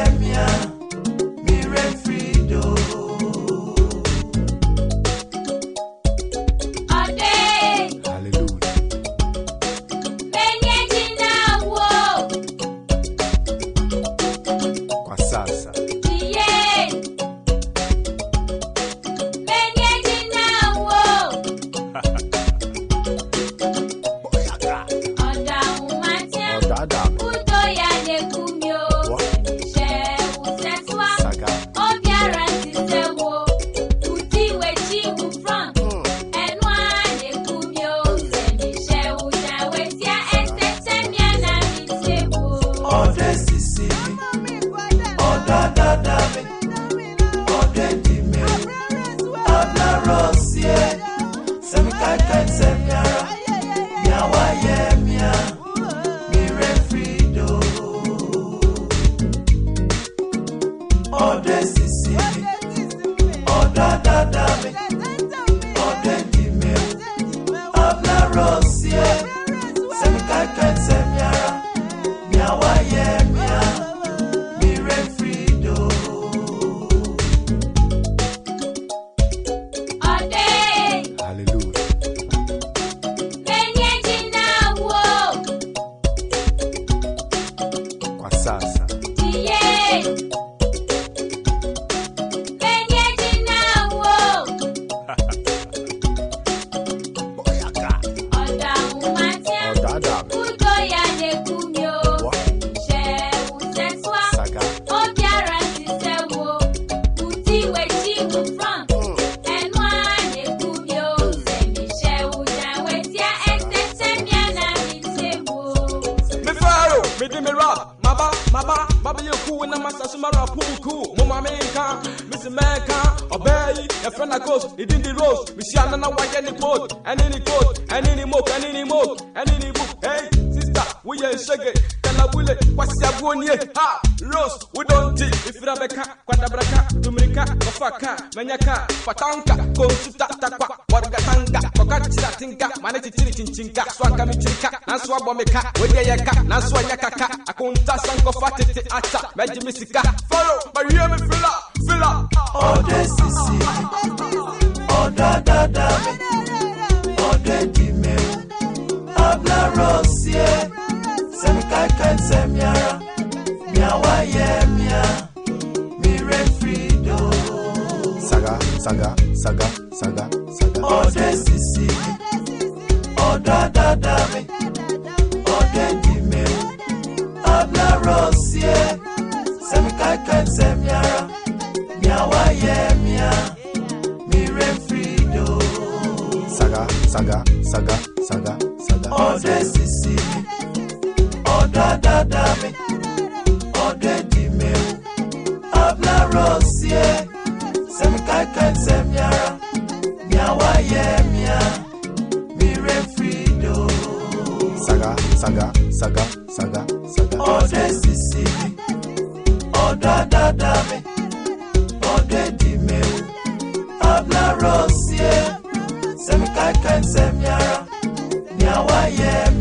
yemia, mire frido. Menyaka, patanka, konsuta takwa, wargatanga, kokachira tinga, maneti chinchinga, swanga michika, nanswa bomeka, wedeyaka, nanswa yakaka, akunta sanko fatete acha, mejimisika, follow, Maria me fila. Ode sisi, oda dada me, ode dime, abla rosie, semika semiara, miawa yemia, mire frido. Saga. Ode sisi, oda dada me, ode dime, abla rosie, semika semiara, miawa yemia, mire frido. Saga. Ode sisi, oda dada me, ode dime, abla rosie, semika semiara, miawa yemia, mire frido. Saga. Ode sisi, oda dada me, ode dime, abla rosie, semika semiara, miawa yemia.